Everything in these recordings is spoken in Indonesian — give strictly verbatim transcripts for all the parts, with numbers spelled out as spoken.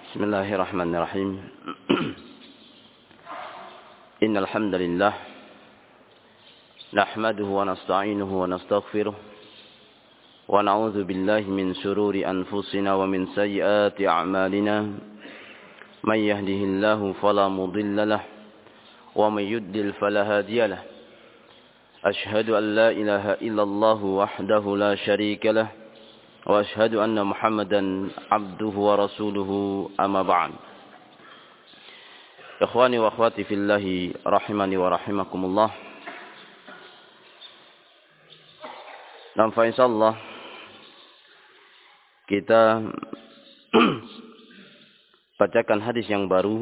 Bismillahirrahmanirrahim. Innal hamdalillah nahmaduhu wa nasta'inuhu wa nastaghfiruh wa na'udzu billahi min shururi anfusina wa min sayyiati a'malina. May yahdihillahu fala mudilla lahu wa may yudlil fala hadiya lahu. Ashhadu an la ilaha illallah wahdahu la syarika lahu wa ashhadu anna Muhammadan abduhu wa rasuluhu amma ba'd. Ikhwani wa akhwati fillahi rahimani wa rahimakumullah. Dan insyaallah kita bacakan hadis yang baru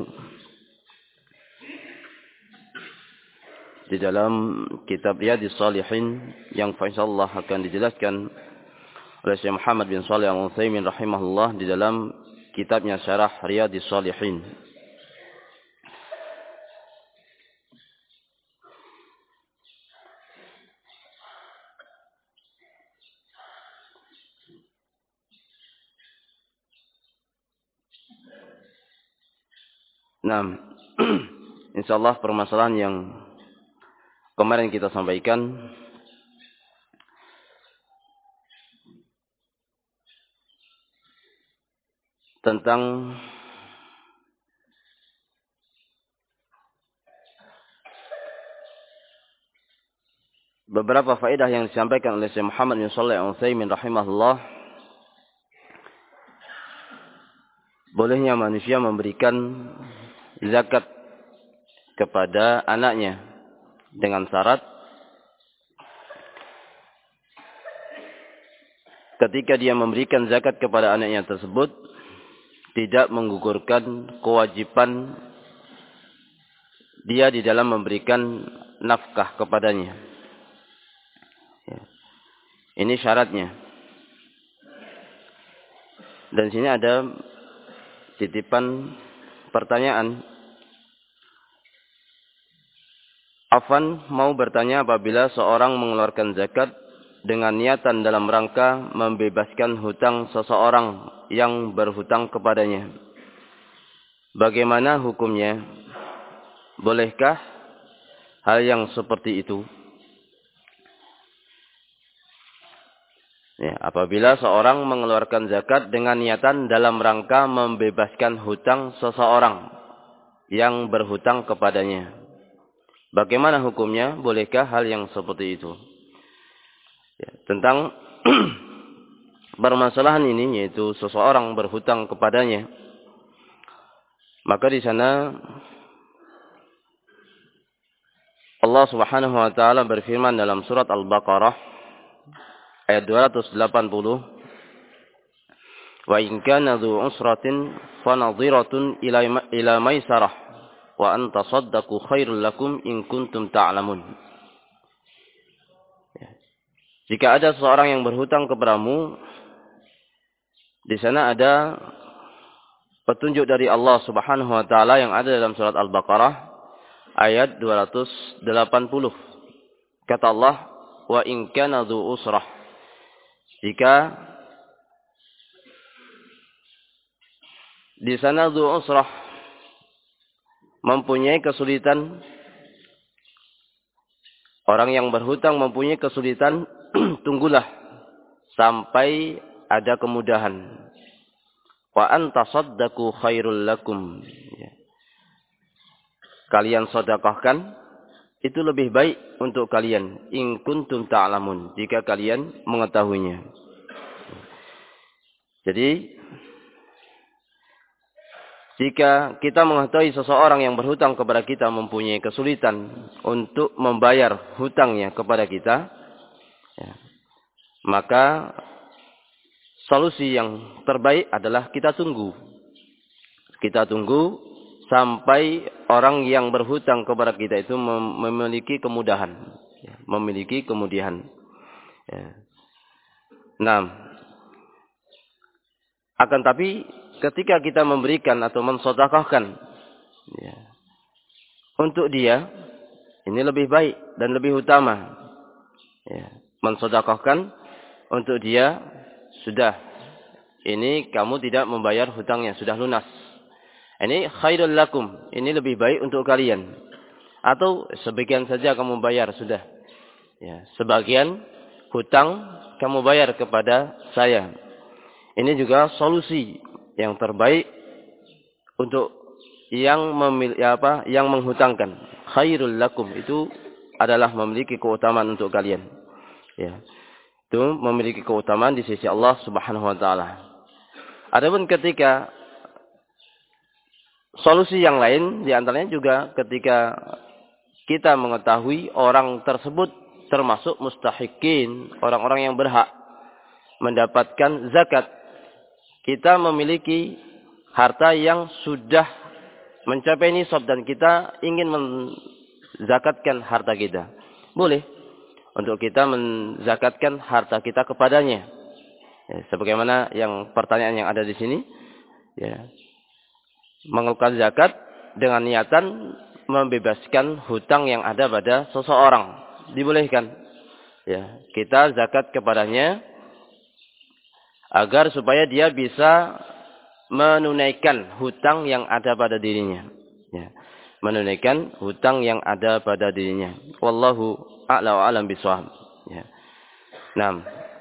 di dalam kitab Riyadhis Shalihin yang insyaallah akan dijelaskan oleh Syekh Muhammad bin Shalih Al-Utsaimin rahimahullah di dalam kitabnya Syarah Riyadhis Shalihin. Nah, insyaallah permasalahan yang kemarin kita sampaikan tentang beberapa faedah yang disampaikan oleh Syekh Muhammad bin Shalih Al-Utsaimin rahimahullah, bolehnya manusia memberikan zakat kepada anaknya dengan syarat ketika dia memberikan zakat kepada anaknya tersebut tidak menggugurkan kewajiban dia di dalam memberikan nafkah kepadanya. Ini syaratnya. Dan sini ada titipan pertanyaan. Afan mau bertanya, apabila seorang mengeluarkan zakat dengan niatan dalam rangka membebaskan hutang seseorang yang berhutang kepadanya, bagaimana hukumnya? Bolehkah hal yang seperti itu? Ya, apabila seorang mengeluarkan zakat dengan niatan dalam rangka membebaskan hutang seseorang yang berhutang kepadanya, bagaimana hukumnya? Bolehkah hal yang seperti itu? Ya, tentang permasalahan ini, yaitu seseorang berhutang kepadanya, maka di sana Allah Subhanahu wa taala berfirman dalam surat Al-Baqarah ayat dua ratus delapan puluh, wa in kana dzu usratin fanadhiratun ila ila maisarah wa an tasaddaqu khairul lakum in kuntum ta'lamun. Jika ada seorang yang berhutang kepadamu, di sana ada petunjuk dari Allah Subhanahu wa taala yang ada dalam surat Al-Baqarah ayat dua ratus delapan puluh. Kata Allah, wa in kana dzu usrah. Jika di sana dzu usrah mempunyai kesulitan, orang yang berhutang mempunyai kesulitan, tunggulah sampai ada kemudahan. Wa antasaddaqu khairul lakum. Kalian sedekahkan, itu lebih baik untuk kalian. In kuntum ta'lamun, jika kalian mengetahuinya. Jadi, jika kita mengetahui seseorang yang berhutang kepada kita mempunyai kesulitan untuk membayar hutangnya kepada kita, ya, maka solusi yang terbaik adalah kita tunggu. Kita tunggu sampai orang yang berhutang kepada kita itu memiliki kemudahan. Ya, memiliki kemudahan. Ya. Nah, akan tapi ketika kita memberikan atau mensedekahkan, ya, untuk dia, ini lebih baik dan lebih utama. Ya, mensedekahkan untuk dia, sudah, ini kamu tidak membayar hutangnya, sudah lunas. Ini khairul lakum, ini lebih baik untuk kalian. Atau sebagian saja kamu bayar sudah. Ya, sebagian hutang kamu bayar kepada saya. Ini juga solusi yang terbaik untuk yang memil- ya apa, yang menghutangkan. Khairul lakum itu adalah memiliki keutamaan untuk kalian. Ya. Itu memiliki keutamaan di sisi Allah Subhanahu wa taala. Adapun ketika solusi yang lain di antaranya juga ketika kita mengetahui orang tersebut termasuk mustahikin, orang-orang yang berhak mendapatkan zakat. Kita memiliki harta yang sudah mencapai nisab dan kita ingin menzakatkan harta kita. Boleh untuk kita menzakatkan harta kita kepadanya. Ya, sebagaimana yang pertanyaan yang ada di sini, ya, mengeluarkan zakat dengan niatan membebaskan hutang yang ada pada seseorang, dibolehkan. Ya, kita zakat kepadanya agar supaya dia bisa menunaikan hutang yang ada pada dirinya. Ya, menunaikan hutang yang ada pada dirinya. Wallahu a'la wa a'lam bishawab. Ya. Naam.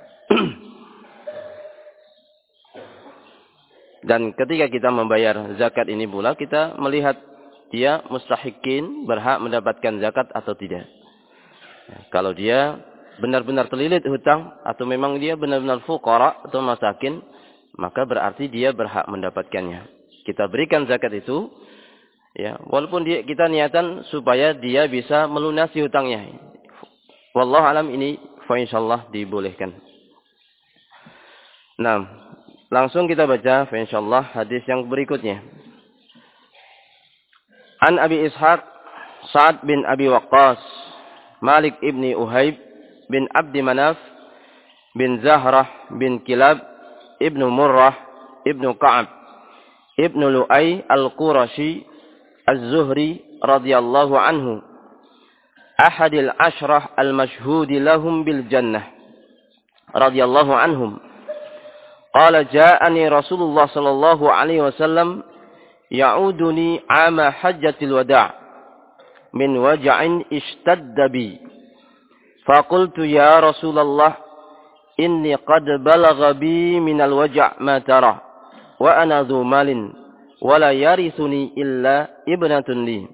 Dan ketika kita membayar zakat ini pula kita melihat dia mustahikin, berhak mendapatkan zakat atau tidak. Ya, kalau dia benar-benar terlilit hutang atau memang dia benar-benar fuqara atau masakin, maka berarti dia berhak mendapatkannya. Kita berikan zakat itu, ya, walaupun dia, kita niatan supaya dia bisa melunasi hutangnya. Wallahu alam, ini fa insyaallah dibolehkan. Nah, langsung kita baca fa insyaallah hadis yang berikutnya. An Abi Ishaq Sa'ad bin Abi Waqqas Malik ibni Uhayb bin Abdi Manaf bin Zahrah bin Kilab ibnu Murrah ibnu Ka'ab ibnu Lu'ay al-Qurashi az-Zuhri radhiyallahu anhu ahadil ashrah al-mashhudi lahum bil jannah radhiyallahu anhum qala ja'ani Rasulullah sallallahu alaihi wasallam ya'uduni 'ama hajjatil wada' min waj'in ishtadda bi faqultu ya Rasulullah inni qad balagha bi minal waja' ma tara wa ana dhu malin wa la yarithuni illa ibnatun li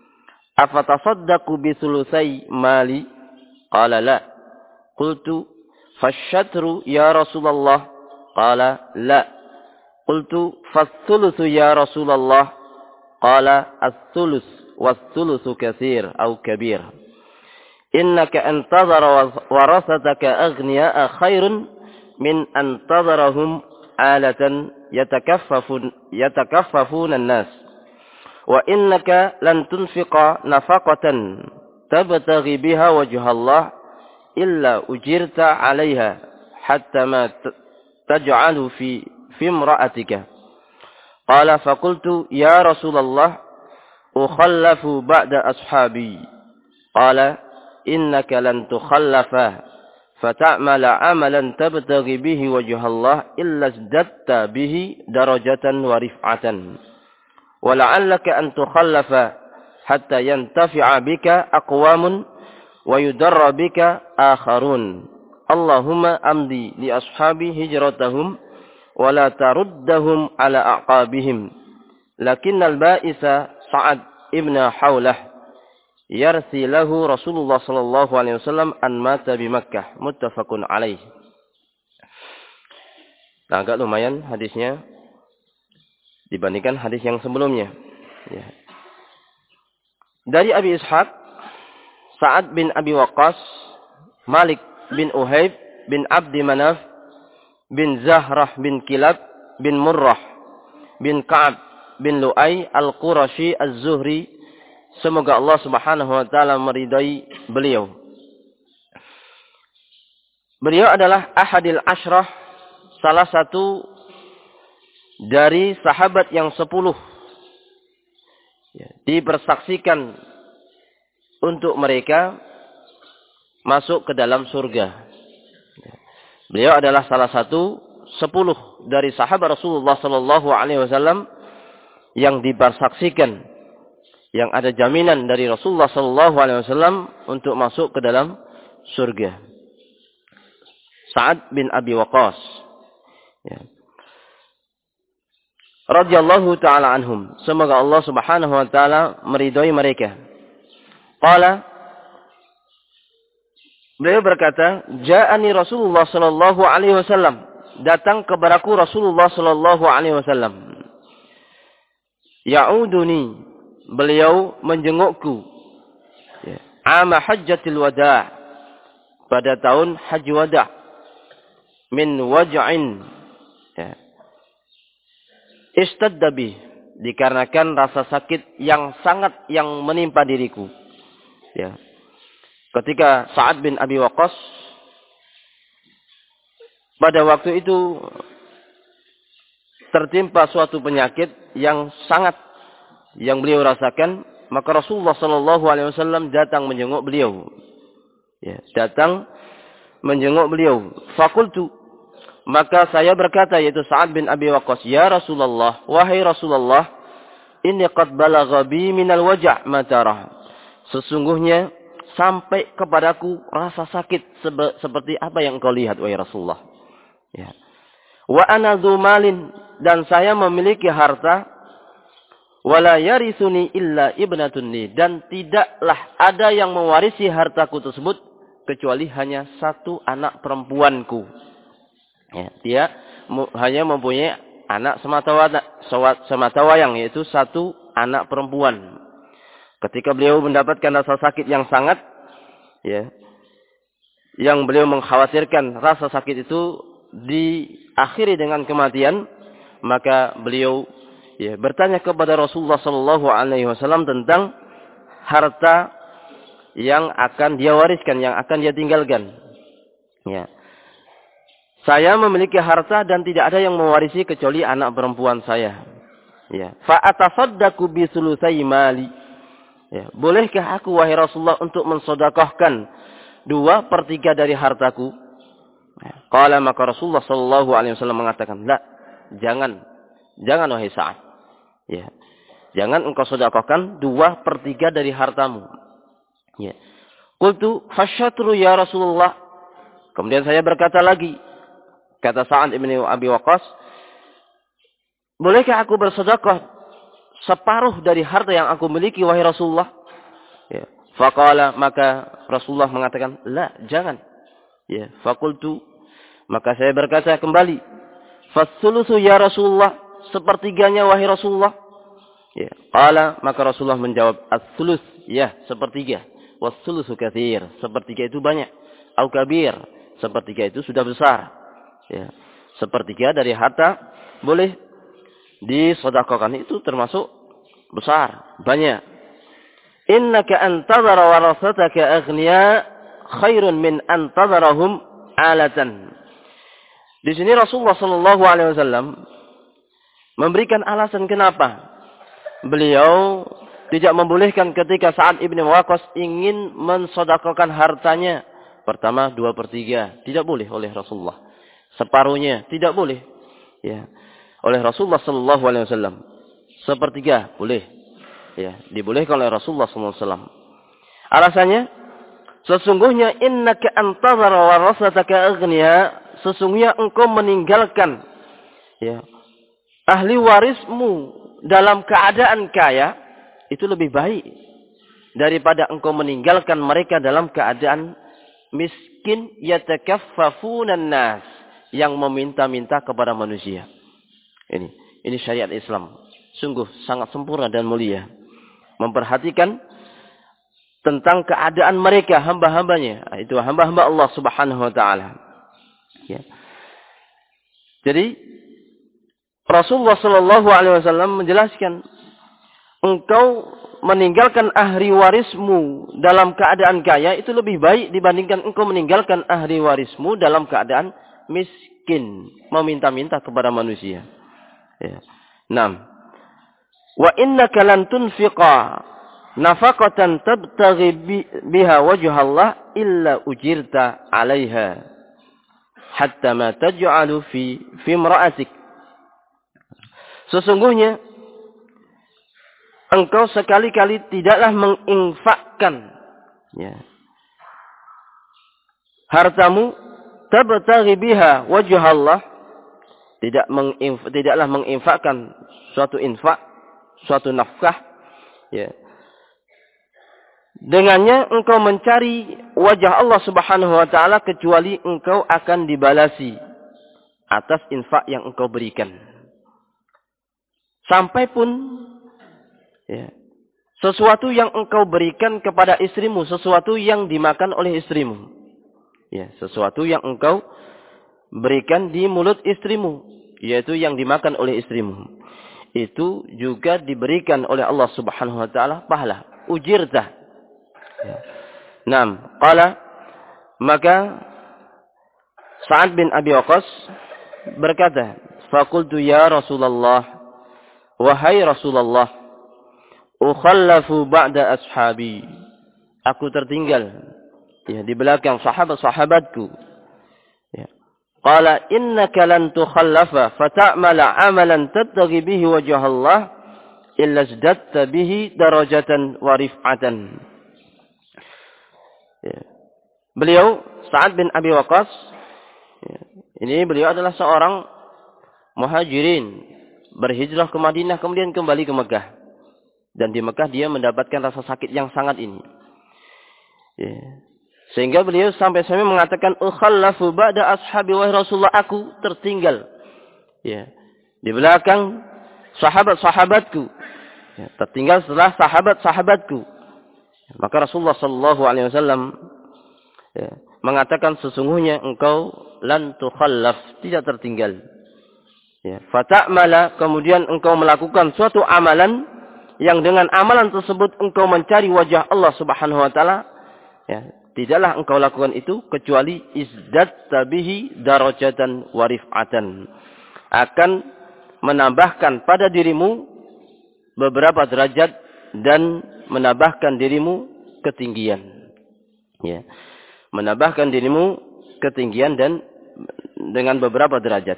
afatasaddaqu bi thulutsai mali qala la qultu fashatru ya Rasulullah qala la qultu fathulutsu ya Rasulullah qala ats-thuluts was-thulutsu katsir au kabir innaka antadhara warasataka aghniya'a khairun min antadharahum alatan yatakaffafun yatakaffafuna an-nas wa innaka lan tunfiqa nafaqatan tabtaghi biha wajha Allah illa ujirta 'alayha hatta ma taj'alu fi fi imra'atika qala faqultu ya Rasulullah ukhallafu ba'da ashabi qala innaka lan tukhallafa fata'mala 'amalan tabtaghi bihi wajha Allah illa izdatta bihi darajatan wa rif'atan wa la'allaka an tukhallafa hatta yantafi'a bika aqwamun wa yudarra bika akharun Allahumma amdi li ashabi hijratahum wa la taruddahum ala aqabihim lakinnal ba'isa Sa'ad ibn Hawlah yarsi lahu Rasulullah sallallahu alaihi wasallam an mata bi Makkah muttafaqun alaih. Nah, agak lumayan hadisnya dibandingkan hadis yang sebelumnya. Ya. Dari Abi Ishaq Sa'ad bin Abi Waqqas Malik bin Uhayb bin Abdi Manaf bin Zahrah bin Kilab bin Murrah bin Ka'ab bin Lu'ay al-Qurashi az-Zuhri, semoga Allah Subhanahu wa taala meridai beliau. Beliau adalah ahadil ashrah, salah satu dari sahabat yang sepuluh ya, dipersaksikan untuk mereka masuk ke dalam surga. Beliau adalah salah satu sepuluh dari sahabat Rasulullah sallallahu alaihi wasallam yang dipersaksikan, yang ada jaminan dari Rasulullah sallallahu alaihi wasallam untuk masuk ke dalam surga. Sa'ad bin Abi Waqqas. Ya. Radhiyallahu ta'ala anhum. Semoga Allah subhanahu wa ta'ala meridhai mereka. Qala, beliau berkata, Ja'ani Rasulullah sallallahu alaihi wasallam. Datang kepadaku Rasulullah sallallahu alaihi wasallam. Ya'uduni, beliau menjengukku. Ya. Ama hajjatil wada', pada tahun haji wada'. Min waj'in. Ya. Istadda bih, dikarenakan rasa sakit yang sangat yang menimpa diriku. Ya. Ketika Sa'ad bin Abi Waqqas pada waktu itu tertimpa suatu penyakit yang sangat yang beliau rasakan, maka Rasulullah sallallahu alaihi wasallam datang menjenguk beliau. Ya, datang menjenguk beliau. Fakultu, maka saya berkata, yaitu Sa'ad bin Abi Waqqas, ya Rasulullah, wahai Rasulullah, inni qad balagha bi minal waja' ma tarah. Sesungguhnya sampai kepadaku rasa sakit sebe- seperti apa yang engkau lihat, wahai Rasulullah. Ya. Wa ana dzu malin, dan saya memiliki harta, wala yarithuni illa ibnatun li, dan tidaklah ada yang mewarisi hartaku tersebut kecuali hanya satu anak perempuanku. Ya, dia mu, hanya mempunyai anak semata wayang, yaitu satu anak perempuan. Ketika beliau mendapatkan rasa sakit yang sangat, ya, yang beliau mengkhawatirkan rasa sakit itu diakhiri dengan kematian, maka beliau ya, bertanya kepada Rasulullah sallallahu alaihi wasallam tentang harta yang akan dia wariskan, yang akan dia tinggalkan. Ya. Saya memiliki harta dan tidak ada yang mewarisi kecuali anak perempuan saya. Ya. Fa atasaddaqu bi sulusai mali. Ya. Bolehkah aku, wahai Rasulullah, untuk mensedekahkan dua per tiga dari hartaku? Ya. Qala, maka Rasulullah sallallahu alaihi wasallam mengatakan, "La, jangan. Jangan wahai Sa'ad. Ya. Jangan engkau sedekahkan dua per tiga dari hartamu." Ya. Qultu fasyatru ya Rasulullah. Kemudian saya berkata lagi, kata Sa'ad bin Abi Waqqas, bolehkah aku bersedekah separuh dari harta yang aku miliki, wahai Rasulullah? Ya. Faqala, maka Rasulullah mengatakan, la, jangan. Ya. Faqultu, maka saya berkata kembali, fasulusu ya Rasulullah, sepertiganya wahai Rasulullah. Ya. Qala, maka Rasulullah menjawab, as-sulus, ya, sepertiga. Was-sulusu katsir, sepertiga itu banyak. Au kabir, sepertiga itu sudah besar. Ya. Sepertiga dari harta boleh disedekahkan, itu termasuk besar, banyak. Innaka antadhara warasataka aghniya khairun min antadharahum alatan. Di sini Rasulullah sallallahu alaihi wasallam memberikan alasan kenapa beliau tidak membolehkan ketika Sa'ad ibn Waqqas ingin mensedekahkan hartanya. Pertama, dua per tiga. Tidak boleh oleh Rasulullah. Separuhnya tidak boleh. Ya. Oleh Rasulullah sallallahu alaihi wasallam. Sepertiga boleh. Ya, dibolehkan oleh Rasulullah sallallahu alaihi wasallam. Alasannya, sesungguhnya innaka antadhara warasataka aghniya, sesungguhnya engkau meninggalkan ya, ahli warismu dalam keadaan kaya, itu lebih baik daripada engkau meninggalkan mereka dalam keadaan miskin, yatakaffafunan nas, yang meminta-minta kepada manusia. Ini, ini syariat Islam. Sungguh sangat sempurna dan mulia. Memperhatikan tentang keadaan mereka, hamba-hambanya. Itu hamba-hamba Allah subhanahu wa ta'ala. Ya. Jadi, Rasulullah sallallahu alaihi wasallam menjelaskan, engkau meninggalkan ahli warismu dalam keadaan kaya, itu lebih baik dibandingkan engkau meninggalkan ahli warismu dalam keadaan miskin, meminta-minta kepada manusia. Ya. Enam. Wa innaka lan tunfiqa nafaqatan tabtaghi biha wajha Allah illa ujirta 'alaiha hatta ma taj'alu fi fi imra'atik. Sesungguhnya engkau sekali-kali tidaklah menginfakkan ya, hartamu tabtaghi biha wajh Allah, tidak menginf, tidaklah menginfakkan suatu infak, suatu nafkah ya, dengannya engkau mencari wajah Allah Subhanahu wa taala, kecuali engkau akan dibalasi atas infak yang engkau berikan. Sampai pun ya, sesuatu yang engkau berikan kepada istrimu, sesuatu yang dimakan oleh istrimu. Ya, sesuatu yang engkau berikan di mulut istrimu, yaitu yang dimakan oleh istrimu. Itu juga diberikan oleh Allah Subhanahu wa taala pahala, ujirtah. Ya. Naam, qala, maka Sa'ad bin Abi Waqqas berkata, faqultu ya Rasulullah, wahai Rasulullah, ukhallafu ba'da ashabi, aku tertinggal ya, di belakang sahabat-sahabatku. Ya. Qala innaka lan tukhallafa fata'mala 'amalan tabtaghi bihi wajha Allah illa zadatta bihi darajatan wa rif'atan. Ya. Beliau Sa'ad bin Abi Waqqas, ya, ini beliau adalah seorang muhajirin, berhijrah ke Madinah kemudian kembali ke Mekah. Dan di Mekah dia mendapatkan rasa sakit yang sangat ini. Ya. Sehingga beliau sampai-sampai mengatakan, ukhallafu ba'da ashabi wa Rasulullah, aku tertinggal ya, di belakang sahabat-sahabatku. Ya, tertinggal setelah sahabat-sahabatku. Maka Rasulullah sallallahu alaihi wasallam ya, mengatakan, sesungguhnya engkau lan tukhallaf, tidak tertinggal. Ya, fata'mala, kemudian engkau melakukan suatu amalan yang dengan amalan tersebut engkau mencari wajah Allah Subhanahu wa taala. Ya, tidaklah engkau lakukan itu kecuali izdatta bihi darajatan wa rif'atan, akan menambahkan pada dirimu beberapa derajat dan menambahkan dirimu ketinggian. Ya, menambahkan dirimu ketinggian dan dengan beberapa derajat.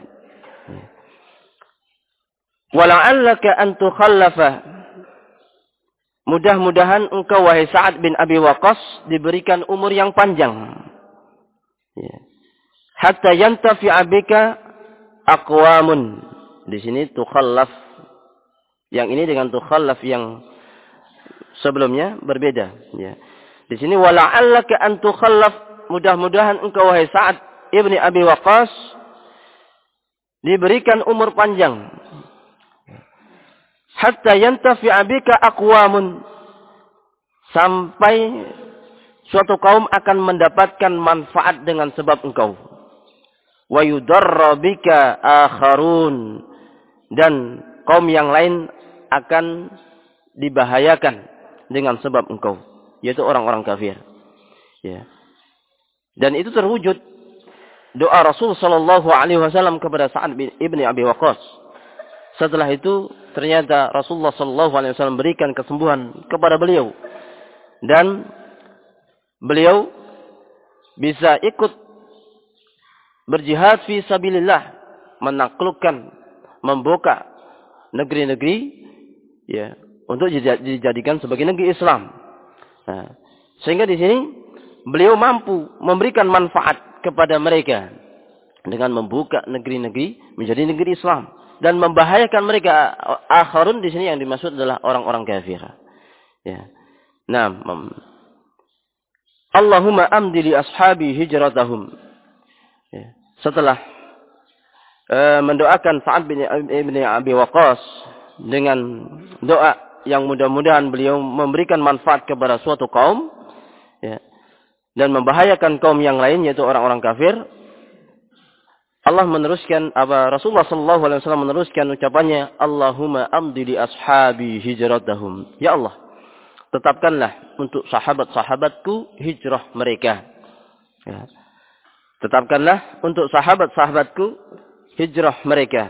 Wala'allaka an tukhallafa, mudah-mudahan engkau wahai Sa'ad bin Abi Waqqas diberikan umur yang panjang. Ya. Hatta yantafi'a bika aqwamun. Di sini tukhallaf. Yang ini dengan tukhallaf yang sebelumnya berbeda. Ya. Di sini wala'allaka an tukhallaf, mudah-mudahan engkau wahai Sa'ad ibni Abi Waqqas diberikan umur panjang. Hatta yantafi'a bika aqwamun, sampai suatu kaum akan mendapatkan manfaat dengan sebab engkau. Wa yudarra bika akharun, dan kaum yang lain akan dibahayakan dengan sebab engkau, yaitu orang-orang kafir. Ya. Dan itu terwujud doa Rasul sallallahu alaihi wasallam kepada Sa'ad bin ibni Abi Waqqas. Setelah itu ternyata Rasulullah sallallahu alaihi wasallam berikan kesembuhan kepada beliau, dan beliau bisa ikut berjihad fi sabilillah, menaklukkan, membuka negeri-negeri ya, untuk dijadikan sebagai negeri Islam. Nah, sehingga di sini beliau mampu memberikan manfaat kepada mereka dengan membuka negeri-negeri menjadi negeri Islam, dan membahayakan mereka. Akharun di sini yang dimaksud adalah orang-orang kafir. Ya. Nah, Allahumma amdi li ashabi hijratahum. Ya. Setelah uh, mendoakan Sa'ad bin Ibni Abi Waqqas dengan doa yang mudah-mudahan beliau memberikan manfaat kepada suatu kaum, ya, dan membahayakan kaum yang lain, yaitu orang-orang kafir, Allah meneruskan, apa Rasulullah sallallahu alaihi wasallam meneruskan ucapannya, Allahumma amdi li ashabi hijratahum. Ya Allah, tetapkanlah untuk sahabat-sahabatku hijrah mereka. Ya. Tetapkanlah untuk sahabat-sahabatku hijrah mereka.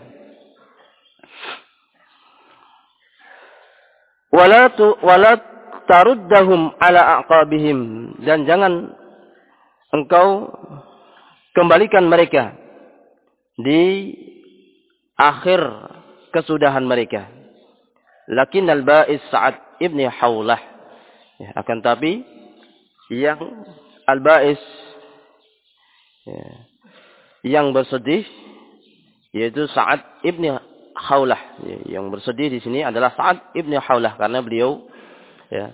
Wala tu wala taruddahum ala aqabihim, dan jangan engkau kembalikan mereka di akhir kesudahan mereka. Lakin al-ba'is Sa'ad ibn Hawlah. Ya, akan tapi yang al-ba'is ya, yang bersedih yaitu Sa'ad ibn Hawlah. Ya, yang bersedih di sini adalah Sa'ad ibn Hawlah karena beliau ya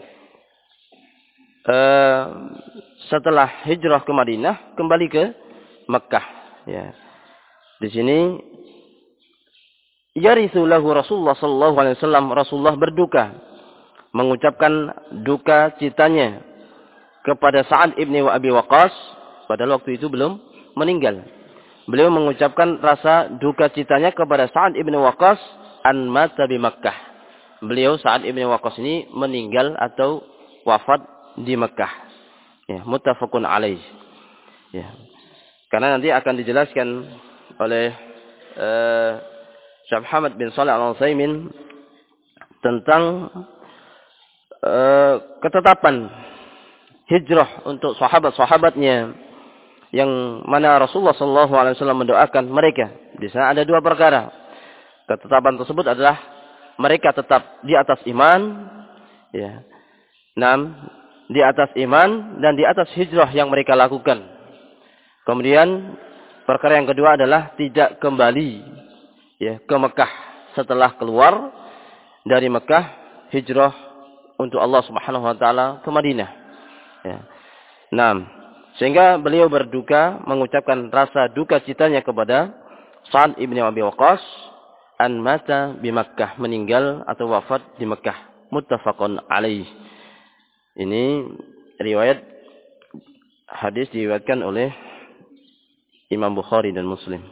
uh, setelah hijrah ke Madinah kembali ke Mekkah. Ya. Di sini yarithu lahu Rasulullah sallallahu alaihi wasallam, Rasulullah berduka, mengucapkan duka citanya kepada Sa'ad ibn Abi Waqqas, padahal waktu itu belum meninggal. Beliau mengucapkan rasa duka citanya kepada Sa'ad ibn Waqqas an mata bi Makkah. Beliau Sa'ad ibn Waqqas ini meninggal atau wafat di Mekkah. Ya, muttafaqun alaih. Ya. Karena nanti akan dijelaskan oleh uh, Syekh Muhammad bin Shalih Al-Utsaimin tentang uh, ketetapan hijrah untuk sahabat-sahabatnya yang mana Rasulullah sallallahu alaihi wasallam mendoakan mereka. Di sana ada dua perkara. Ketetapan tersebut adalah mereka tetap di atas iman, ya. Enam, di atas iman dan di atas hijrah yang mereka lakukan. Kemudian perkara yang kedua adalah tidak kembali ya ke Mekah setelah keluar dari Mekah, hijrah untuk Allah Subhanahu wa taala ke Madinah. Ya. Nah, sehingga beliau berduka, mengucapkan rasa duka citanya kepada Sa'ad ibn Abi Waqqas an mata bi Makkah, meninggal atau wafat di Mekah. Muttafaqun alaih. Ini riwayat hadis diriwayatkan oleh Imam Bukhari dan Muslim.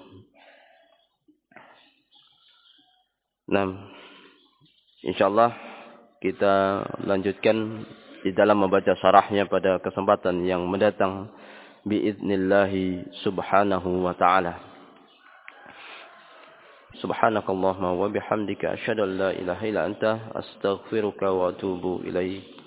Nah, insyaallah kita lanjutkan di dalam membaca syarahnya pada kesempatan yang mendatang biidznillahi subhanahu wa ta'ala. Subhanakallahumma wa bihamdika asyhadu an la ilaha illa anta astaghfiruka wa atubu ilaik.